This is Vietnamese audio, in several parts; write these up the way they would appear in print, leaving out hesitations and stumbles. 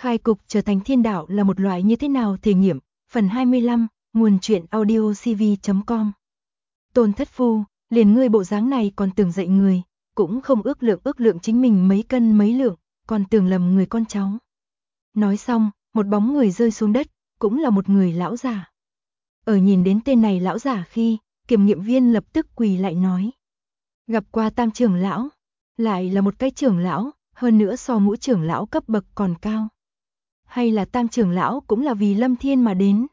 Khai cục trở thành thiên đạo là một loại như thế nào thể nghiệm, phần 25, nguồn truyện audiocv.com. Tôn Thất Phu, liền ngươi bộ dáng này còn tưởng dạy người, cũng không ước lượng chính mình mấy cân mấy lượng, còn tưởng lầm người con cháu. Nói xong, một bóng người rơi xuống đất, cũng là một người lão già. Ở nhìn đến tên này lão già khi, kiểm nghiệm viên lập tức quỳ lại nói. Gặp qua Tam trưởng lão, lại là một cái trưởng lão, hơn nữa so ngũ trưởng lão cấp bậc còn cao. Hay là Tam trưởng lão cũng là vì Lâm Thiên mà đến.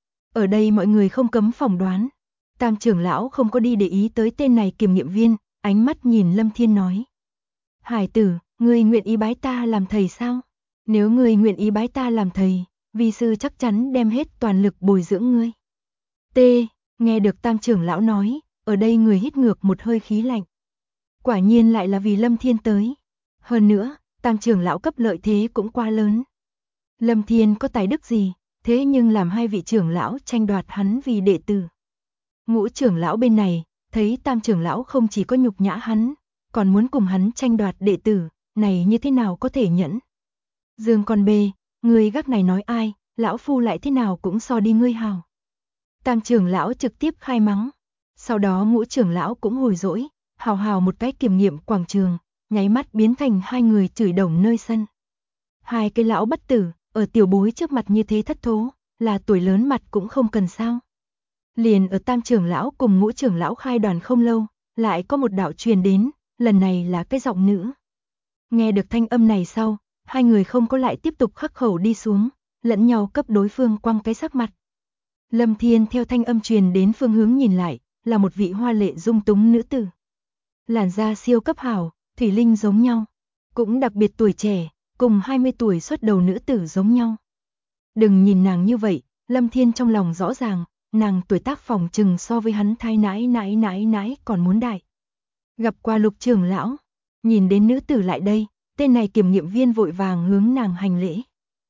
Ở đây mọi người không cấm phỏng đoán. Tam trưởng lão không có đi để ý tới tên này kiểm nghiệm viên, ánh mắt nhìn Lâm Thiên nói. Hải tử, ngươi nguyện ý bái ta làm thầy sao? Nếu ngươi nguyện ý bái ta làm thầy, vi sư chắc chắn đem hết toàn lực bồi dưỡng ngươi. T. Nghe được Tam trưởng lão nói, ở đây người hít ngược một hơi khí lạnh. Quả nhiên lại là vì Lâm Thiên tới. Hơn nữa, Tam trưởng lão cấp lợi thế cũng quá lớn. Lâm Thiên có tài đức gì, thế nhưng làm hai vị trưởng lão tranh đoạt hắn vì đệ tử. Ngũ trưởng lão bên này, thấy Tam trưởng lão không chỉ có nhục nhã hắn, còn muốn cùng hắn tranh đoạt đệ tử, này như thế nào có thể nhẫn. Dương con bê, người gác này nói ai, lão phu lại thế nào cũng so đi ngươi hào. Tam trưởng lão trực tiếp khai mắng. Sau đó ngũ trưởng lão cũng hồi dỗi, hào hào một cái kiểm nghiệm quảng trường, nháy mắt biến thành hai người chửi đồng nơi sân. Hai cái lão bất tử, ở tiểu bối trước mặt như thế thất thố, là tuổi lớn mặt cũng không cần sao. Liền ở Tam trưởng lão cùng ngũ trưởng lão khai đoàn không lâu, lại có một đạo truyền đến, lần này là cái giọng nữ. Nghe được thanh âm này sau, hai người không có lại tiếp tục khắc khẩu đi xuống, lẫn nhau cấp đối phương quăng cái sắc mặt. Lâm Thiên theo thanh âm truyền đến phương hướng nhìn lại, là một vị hoa lệ dung túng nữ tử. Làn da siêu cấp hảo, thủy linh giống nhau, cũng đặc biệt tuổi trẻ, cùng 20 tuổi xuất đầu nữ tử giống nhau. Đừng nhìn nàng như vậy, Lâm Thiên trong lòng rõ ràng, nàng tuổi tác phòng chừng so với hắn thai nãi còn muốn đại. Gặp qua Lục trưởng lão, nhìn đến nữ tử lại đây, tên này kiểm nghiệm viên vội vàng hướng nàng hành lễ.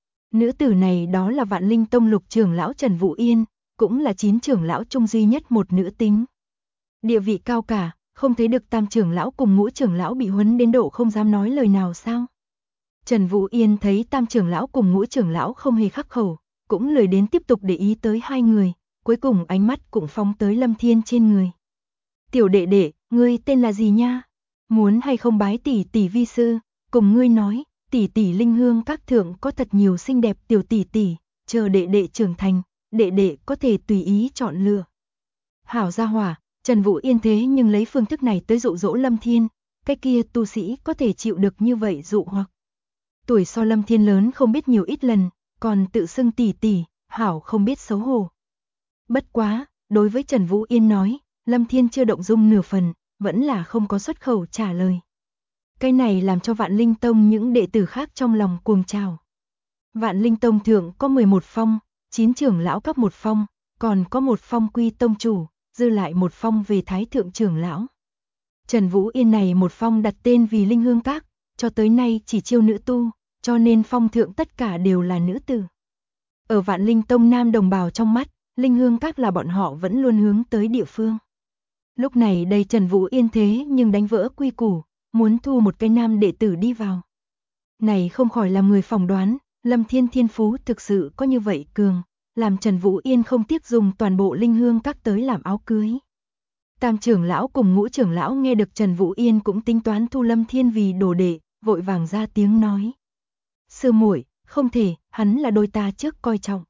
Nữ tử này đó là Vạn Linh Tông Lục trưởng lão Trần Vũ Yên, cũng là 9 trưởng lão trung duy nhất một nữ tính. Địa vị cao cả, không thấy được Tam trưởng lão cùng ngũ trưởng lão bị huấn đến độ không dám nói lời nào sao? Trần Vũ Yên thấy Tam trưởng lão cùng ngũ trưởng lão không hề khắc khẩu, cũng lười đến tiếp tục để ý tới hai người, cuối cùng ánh mắt cũng phóng tới Lâm Thiên trên người. Tiểu đệ đệ, ngươi tên là gì nha? Muốn hay không bái tỷ tỷ vi sư, cùng ngươi nói, tỷ tỷ Linh Hương các thượng có thật nhiều xinh đẹp tiểu tỷ tỷ, chờ đệ đệ trưởng thành, đệ đệ có thể tùy ý chọn lựa. Hảo gia hỏa, Trần Vũ Yên thế nhưng lấy phương thức này tới dụ dỗ Lâm Thiên, cái kia tu sĩ có thể chịu được như vậy dụ hoặc. Tuổi so Lâm Thiên lớn không biết nhiều ít lần, còn tự xưng tỷ tỷ, hảo không biết xấu hổ. Bất quá, đối với Trần Vũ Yên nói, Lâm Thiên chưa động dung nửa phần, vẫn là không có xuất khẩu trả lời. Cái này làm cho Vạn Linh Tông những đệ tử khác trong lòng cuồng trào. Vạn Linh Tông thượng có 11 phong, 9 trưởng lão cấp một phong, còn có một phong quy tông chủ, dư lại một phong về thái thượng trưởng lão. Trần Vũ Yên này một phong đặt tên vì Linh Hương Các, cho tới nay chỉ chiêu nữ tu, cho nên phong thượng tất cả đều là nữ tử. Ở Vạn Linh Tông nam đồng bào trong mắt, Linh Hương Các là bọn họ vẫn luôn hướng tới địa phương. Lúc này đây Trần Vũ Yên thế nhưng đánh vỡ quy củ, muốn thu một cái nam đệ tử đi vào. Này không khỏi làm người phỏng đoán, Lâm Thiên thiên phú thực sự có như vậy cường, làm Trần Vũ Yên không tiếc dùng toàn bộ Linh Hương Các tới làm áo cưới. Tam trưởng lão cùng ngũ trưởng lão nghe được Trần Vũ Yên cũng tính toán thu Lâm Thiên vì đồ đệ, vội vàng ra tiếng nói. Sư muội, không thể, hắn là đôi ta trước coi trọng.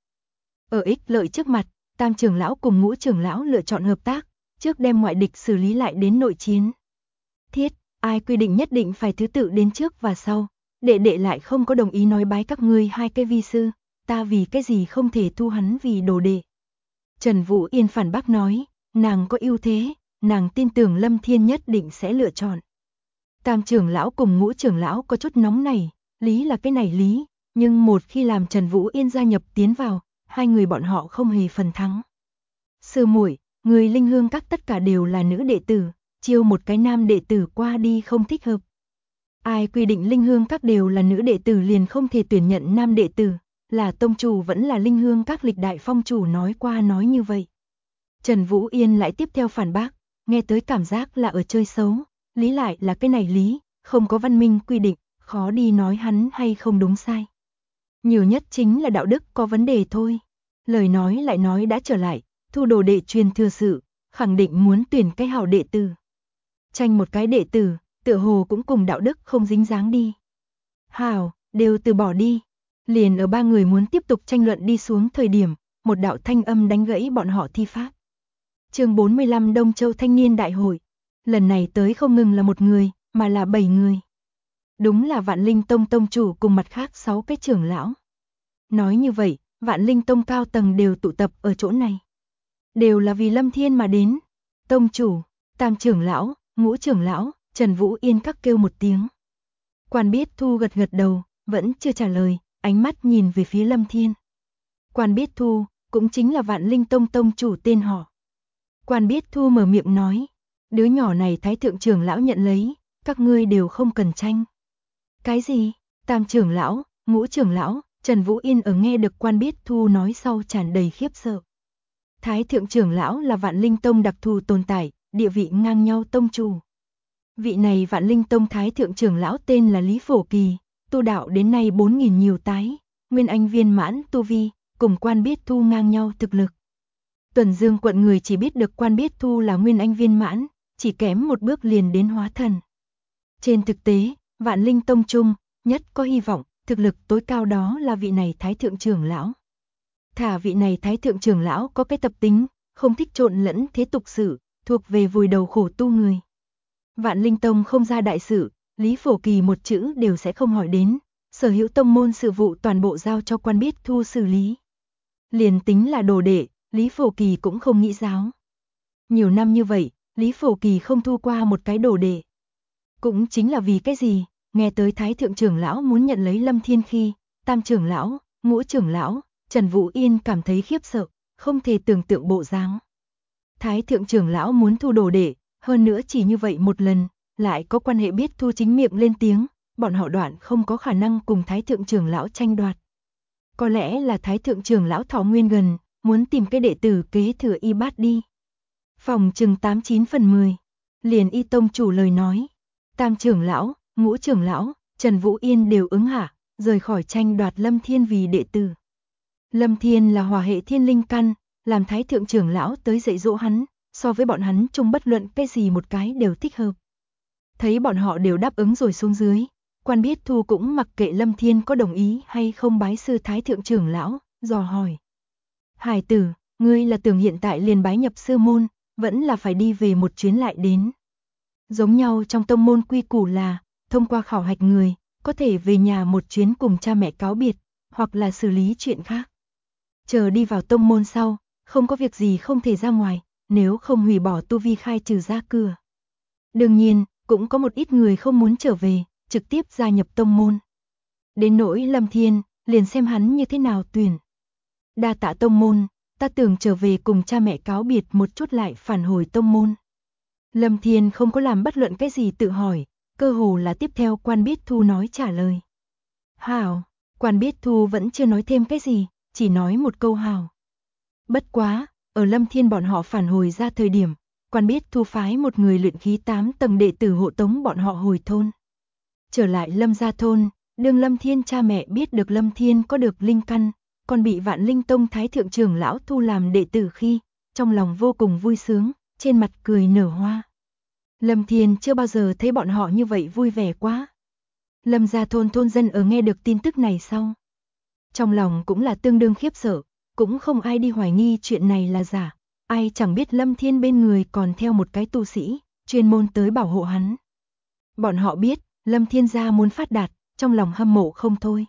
Ở ích lợi trước mặt, Tam trưởng lão cùng ngũ trưởng lão lựa chọn hợp tác, trước đem ngoại địch xử lý lại đến nội chiến. Thiết, ai quy định nhất định phải thứ tự đến trước và sau, đệ đệ lại không có đồng ý nói bái các ngươi hai cái vi sư, ta vì cái gì không thể thu hắn vì đồ đệ. Trần Vũ Yên phản bác nói, nàng có ưu thế, nàng tin tưởng Lâm Thiên nhất định sẽ lựa chọn. Tam trưởng lão cùng ngũ trưởng lão có chút nóng này, lý là cái này lý, nhưng một khi làm Trần Vũ Yên gia nhập tiến vào, hai người bọn họ không hề phần thắng. Sư muội, người Linh Hương Các tất cả đều là nữ đệ tử, chiêu một cái nam đệ tử qua đi không thích hợp. Ai quy định Linh Hương Các đều là nữ đệ tử liền không thể tuyển nhận nam đệ tử, là tông chủ vẫn là Linh Hương Các lịch đại phong chủ nói qua nói như vậy. Trần Vũ Yên lại tiếp theo phản bác, nghe tới cảm giác là ở chơi xấu, lý lại là cái này lý, không có văn minh quy định, khó đi nói hắn hay không đúng sai. Nhiều nhất chính là đạo đức có vấn đề thôi. Lời nói lại nói đã trở lại, thu đồ đệ truyền thừa sự, khẳng định muốn tuyển cái hảo đệ tử. Tranh một cái đệ tử, tựa hồ cũng cùng đạo đức không dính dáng đi. Hảo, đều từ bỏ đi. Liền ở ba người muốn tiếp tục tranh luận đi xuống thời điểm, một đạo thanh âm đánh gãy bọn họ thi pháp. Chương 45 Đông Châu Thanh niên đại hội. Lần này tới không ngừng là một người, mà là 7 người. Đúng là Vạn Linh Tông tông chủ cùng mặt khác 6 cái trưởng lão. Nói như vậy, Vạn Linh Tông cao tầng đều tụ tập ở chỗ này. Đều là vì Lâm Thiên mà đến. Tông chủ, Tam trưởng lão, Ngũ trưởng lão, Trần Vũ Yên các kêu một tiếng. Quan Biết Thu gật gật đầu, vẫn chưa trả lời, ánh mắt nhìn về phía Lâm Thiên. Quan Biết Thu, cũng chính là Vạn Linh Tông tông chủ tên họ. Quan Biết Thu mở miệng nói, đứa nhỏ này Thái thượng trưởng lão nhận lấy, các ngươi đều không cần tranh. Cái gì? Tam trưởng lão, Ngũ trưởng lão, Trần Vũ Yên ở nghe được Quan Biết Thu nói sau tràn đầy khiếp sợ. Thái thượng trưởng lão là Vạn Linh Tông đặc thù tồn tại, địa vị ngang nhau tông chủ. Vị này Vạn Linh Tông Thái thượng trưởng lão tên là Lý Phổ Kỳ, tu đạo đến nay 4.000 nhiều tái, nguyên anh viên mãn tu vi, cùng Quan Biết Thu ngang nhau thực lực. Tuần Dương quận người chỉ biết được Quan Biết Thu là nguyên anh viên mãn, chỉ kém một bước liền đến hóa thần. Trên thực tế, Vạn Linh Tông trung, nhất có hy vọng, thực lực tối cao đó là vị này Thái thượng trưởng lão. Thả vị này Thái thượng trưởng lão có cái tập tính, không thích trộn lẫn thế tục sự, thuộc về vùi đầu khổ tu người. Vạn Linh Tông không ra đại sự, Lý Phổ Kỳ một chữ đều sẽ không hỏi đến, sở hữu tông môn sự vụ toàn bộ giao cho Quan Biết Thu xử lý. Liền tính là đồ đệ, Lý Phổ Kỳ cũng không nghĩ giáo. Nhiều năm như vậy, Lý Phổ Kỳ không thu qua một cái đồ đệ. Cũng chính là vì cái gì, nghe tới Thái thượng trưởng lão muốn nhận lấy Lâm Thiên khi, Tam trưởng lão, Ngũ trưởng lão, Trần Vũ Yên cảm thấy khiếp sợ, không thể tưởng tượng bộ dáng. Thái thượng trưởng lão muốn thu đồ đệ, hơn nữa chỉ như vậy một lần, lại có quan hệ Biết Thu chính miệng lên tiếng, bọn họ đoạn không có khả năng cùng Thái thượng trưởng lão tranh đoạt. Có lẽ là Thái thượng trưởng lão thọ nguyên gần, muốn tìm cái đệ tử kế thừa y bát đi. Phòng chừng 89 phần 10, liền y tông chủ lời nói. Tam trưởng lão, Ngũ trưởng lão, Trần Vũ Yên đều ứng hạ, rời khỏi tranh đoạt Lâm Thiên vì đệ tử. Lâm Thiên là hỏa hệ thiên linh căn, làm Thái thượng trưởng lão tới dạy dỗ hắn, so với bọn hắn chung bất luận cái gì một cái đều thích hợp. Thấy bọn họ đều đáp ứng rồi xuống dưới, Quan Biết Thu cũng mặc kệ Lâm Thiên có đồng ý hay không bái sư Thái thượng trưởng lão, dò hỏi. Hải tử, ngươi là tưởng hiện tại liền bái nhập sư môn, vẫn là phải đi về một chuyến lại đến. Giống nhau trong tông môn quy củ là, thông qua khảo hạch người, có thể về nhà một chuyến cùng cha mẹ cáo biệt, hoặc là xử lý chuyện khác. Chờ đi vào tông môn sau, không có việc gì không thể ra ngoài, nếu không hủy bỏ tu vi khai trừ ra cửa. Đương nhiên, cũng có một ít người không muốn trở về, trực tiếp gia nhập tông môn. Đến nỗi Lâm Thiên, liền xem hắn như thế nào tuyển. Đa tạ tông môn, ta tưởng trở về cùng cha mẹ cáo biệt một chút lại phản hồi tông môn. Lâm Thiên không có làm bất luận cái gì tự hỏi, cơ hồ là tiếp theo Quan Biết Thu nói trả lời. Hảo, Quan Biết Thu vẫn chưa nói thêm cái gì, chỉ nói một câu hảo. Bất quá, ở Lâm Thiên bọn họ phản hồi ra thời điểm, Quan Biết Thu phái một người luyện khí 8 tầng đệ tử hộ tống bọn họ hồi thôn. Trở lại Lâm gia thôn, đương Lâm Thiên cha mẹ biết được Lâm Thiên có được linh căn, còn bị Vạn Linh Tông Thái thượng trưởng lão thu làm đệ tử khi, trong lòng vô cùng vui sướng, trên mặt cười nở hoa. Lâm Thiên chưa bao giờ thấy bọn họ như vậy vui vẻ quá. Lâm gia thôn dân ở nghe được tin tức này sau, trong lòng cũng là tương đương khiếp sợ, cũng không ai đi hoài nghi chuyện này là giả, ai chẳng biết Lâm Thiên bên người còn theo một cái tu sĩ, chuyên môn tới bảo hộ hắn. Bọn họ biết, Lâm Thiên gia muốn phát đạt, trong lòng hâm mộ không thôi.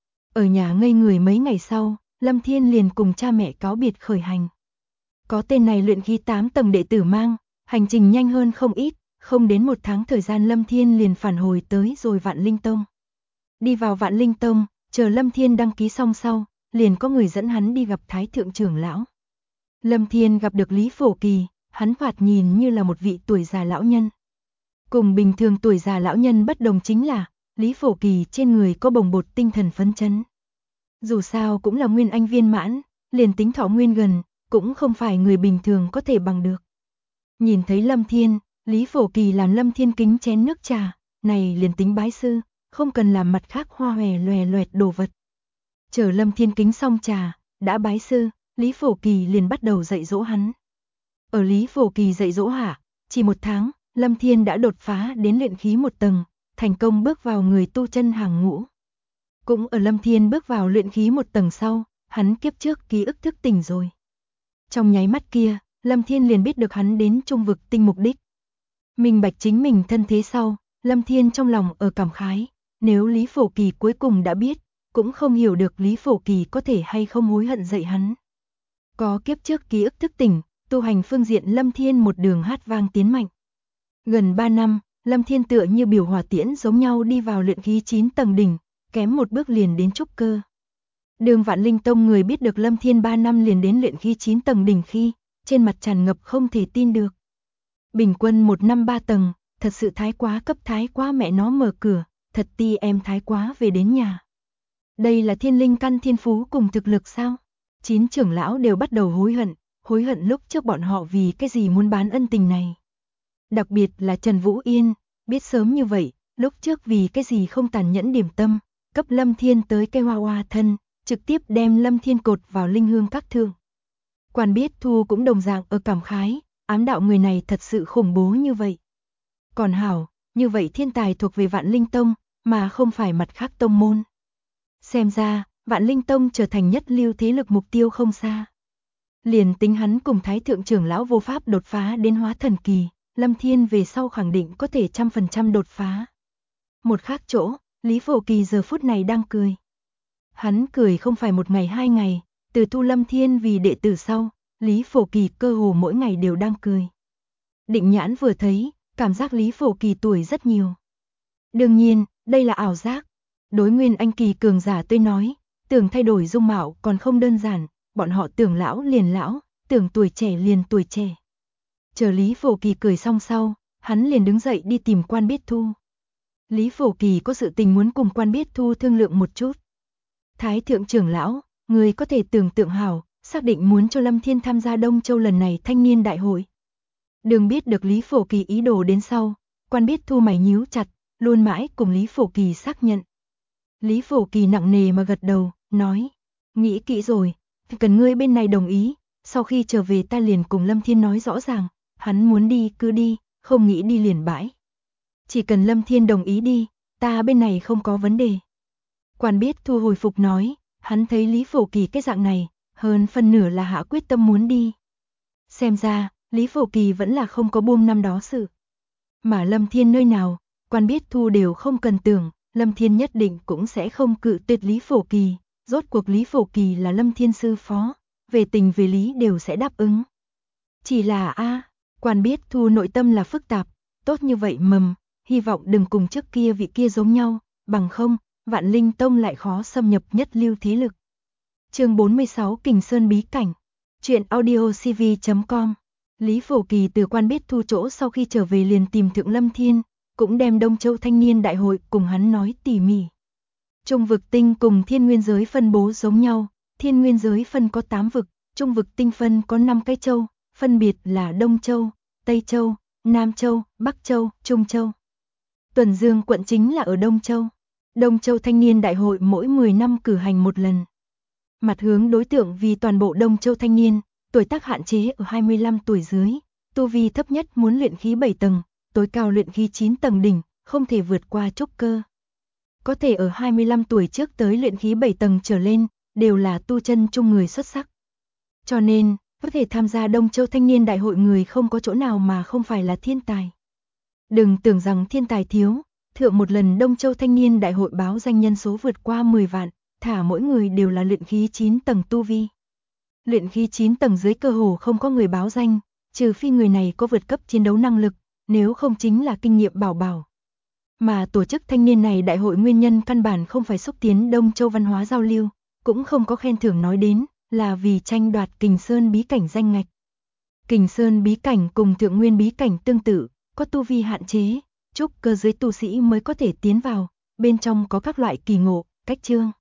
Ở nhà ngây người mấy ngày sau, Lâm Thiên liền cùng cha mẹ cáo biệt khởi hành. Có tên này luyện khí 8 tầng đệ tử mang, hành trình nhanh hơn không ít, không đến một tháng thời gian Lâm Thiên liền phản hồi tới rồi Vạn Linh Tông. Đi vào Vạn Linh Tông, chờ Lâm Thiên đăng ký xong sau, liền có người dẫn hắn đi gặp Thái thượng trưởng lão. Lâm Thiên gặp được Lý Phổ Kỳ, hắn thoạt nhìn như là một vị tuổi già lão nhân. Cùng bình thường tuổi già lão nhân bất đồng chính là, Lý Phổ Kỳ trên người có bồng bột tinh thần phấn chấn. Dù sao cũng là nguyên anh viên mãn, liền tính thọ nguyên gần, cũng không phải người bình thường có thể bằng được. Nhìn thấy Lâm Thiên, Lý Phổ Kỳ làm Lâm Thiên kính chén nước trà, này liền tính bái sư, không cần làm mặt khác hoa hòe loè loẹt đồ vật. Chờ Lâm Thiên kính xong trà, đã bái sư, Lý Phổ Kỳ liền bắt đầu dạy dỗ hắn. Ở Lý Phổ Kỳ dạy dỗ hạ, chỉ 1 tháng, Lâm Thiên đã đột phá đến luyện khí 1 tầng, thành công bước vào người tu chân hàng ngũ. Cũng ở Lâm Thiên bước vào luyện khí 1 tầng sau, hắn kiếp trước ký ức thức tỉnh rồi. Trong nháy mắt kia, Lâm Thiên liền biết được hắn đến Trung Vực Tinh mục đích. Minh bạch chính mình thân thế sau, Lâm Thiên trong lòng ở cảm khái, nếu Lý Phổ Kỳ cuối cùng đã biết, cũng không hiểu được Lý Phổ Kỳ có thể hay không hối hận dạy hắn. Có kiếp trước ký ức thức tỉnh, tu hành phương diện Lâm Thiên một đường hát vang tiến mạnh. Gần 3 năm, Lâm Thiên tựa như biểu hỏa tiễn giống nhau đi vào luyện khí 9 tầng đỉnh, kém một bước liền đến trúc cơ. Đường Vạn Linh Tông người biết được Lâm Thiên 3 năm liền đến luyện khí 9 tầng đỉnh khi, trên mặt tràn ngập không thể tin được. Bình quân 1 năm 3 tầng, thật sự thái quá cấp thái quá mẹ nó mở cửa, thật ti em thái quá về đến nhà. Đây là thiên linh căn thiên phú cùng thực lực sao? 9 trưởng lão đều bắt đầu hối hận lúc trước bọn họ vì cái gì muốn bán ân tình này. Đặc biệt là Trần Vũ Yên, biết sớm như vậy, lúc trước vì cái gì không tàn nhẫn điểm tâm, cấp Lâm Thiên tới cây hoa hoa thân, trực tiếp đem Lâm Thiên cột vào linh hương các thượng. Quan Biết Thu cũng đồng dạng ở cảm khái, ám đạo người này thật sự khủng bố như vậy. Còn hảo, như vậy thiên tài thuộc về Vạn Linh Tông, mà không phải mặt khác tông môn. Xem ra, Vạn Linh Tông trở thành nhất lưu thế lực mục tiêu không xa. Liền tính hắn cùng Thái Thượng trưởng lão vô pháp đột phá đến hóa thần kỳ, Lâm Thiên về sau khẳng định có thể 100% đột phá. Một khác chỗ, Lý Phổ Kỳ giờ phút này đang cười. Hắn cười không phải 1 ngày 2 ngày, từ thu Lâm Thiên vì đệ tử sau, Lý Phổ Kỳ cơ hồ mỗi ngày đều đang cười. Định Nhãn vừa thấy, cảm giác Lý Phổ Kỳ tuổi rất nhiều. Đương nhiên, đây là ảo giác. Đối Nguyên Anh kỳ cường giả tôi nói, tưởng thay đổi dung mạo còn không đơn giản, bọn họ tưởng lão liền lão, tưởng tuổi trẻ liền tuổi trẻ. Chờ Lý Phổ Kỳ cười xong sau, hắn liền đứng dậy đi tìm Quan Biết Thu. Lý Phổ Kỳ có sự tình muốn cùng Quan Biết Thu thương lượng một chút. Thái Thượng trưởng lão, người có thể tưởng tượng hảo, xác định muốn cho Lâm Thiên tham gia Đông Châu lần này thanh niên đại hội. Đừng biết được Lý Phổ Kỳ ý đồ đến sau, Quan Biết Thu mày nhíu chặt, luôn mãi cùng Lý Phổ Kỳ xác nhận. Lý Phổ Kỳ nặng nề mà gật đầu, nói, nghĩ kỹ rồi, cần ngươi bên này đồng ý, sau khi trở về ta liền cùng Lâm Thiên nói rõ ràng, hắn muốn đi cứ đi, không nghĩ đi liền bãi. Chỉ cần Lâm Thiên đồng ý đi, ta bên này không có vấn đề. Quan Biết Thu hồi phục nói, hắn thấy Lý Phổ Kỳ cái dạng này, hơn phân nửa là hạ quyết tâm muốn đi. Xem ra, Lý Phổ Kỳ vẫn là không có buông năm đó sự. Mà Lâm Thiên nơi nào, Quan Biết Thu đều không cần tưởng, Lâm Thiên nhất định cũng sẽ không cự tuyệt Lý Phổ Kỳ, rốt cuộc Lý Phổ Kỳ là Lâm Thiên sư phó, về tình về lý đều sẽ đáp ứng. Chỉ là Quan Biết Thu nội tâm là phức tạp, tốt như vậy mầm, hy vọng đừng cùng trước kia vị kia giống nhau, bằng không, Vạn Linh Tông lại khó xâm nhập nhất lưu thế lực. Chương 46 Kình Sơn bí cảnh. Truyện audio cv.com. Lý Phổ Kỳ từ Quan Biết Thu chỗ sau khi trở về liền tìm Thượng Lâm Thiên, cũng đem Đông Châu Thanh niên đại hội cùng hắn nói tỉ mỉ. Trung vực tinh cùng thiên nguyên giới phân bố giống nhau, thiên nguyên giới phân có 8 vực, trung vực tinh phân có 5 cái châu, phân biệt là Đông Châu, Tây Châu, Nam Châu, Bắc Châu, Trung Châu. Tuần Dương quận chính là ở Đông Châu. Đông Châu Thanh niên đại hội mỗi 10 năm cử hành một lần. Mặt hướng đối tượng vì toàn bộ Đông Châu thanh niên, tuổi tác hạn chế ở 25 tuổi dưới, tu vi thấp nhất muốn luyện khí 7 tầng, tối cao luyện khí 9 tầng đỉnh, không thể vượt qua trúc cơ. Có thể ở 25 tuổi trước tới luyện khí 7 tầng trở lên, đều là tu chân trung người xuất sắc. Cho nên, có thể tham gia Đông Châu Thanh niên đại hội người không có chỗ nào mà không phải là thiên tài. Đừng tưởng rằng thiên tài thiếu, thượng một lần Đông Châu Thanh niên đại hội báo danh nhân số vượt qua 10 vạn, thả mỗi người đều là luyện khí 9 tầng tu vi. Luyện khí 9 tầng dưới cơ hồ không có người báo danh, trừ phi người này có vượt cấp chiến đấu năng lực, nếu không chính là kinh nghiệm bảo bảo. Mà tổ chức thanh niên này đại hội nguyên nhân căn bản không phải xúc tiến Đông Châu văn hóa giao lưu, cũng không có khen thưởng nói đến, là vì tranh đoạt Kình Sơn bí cảnh danh ngạch. Kình Sơn bí cảnh cùng Thượng Nguyên bí cảnh tương tự, có tu vi hạn chế, trúc cơ dưới tu sĩ mới có thể tiến vào, bên trong có các loại kỳ ngộ, cách chương.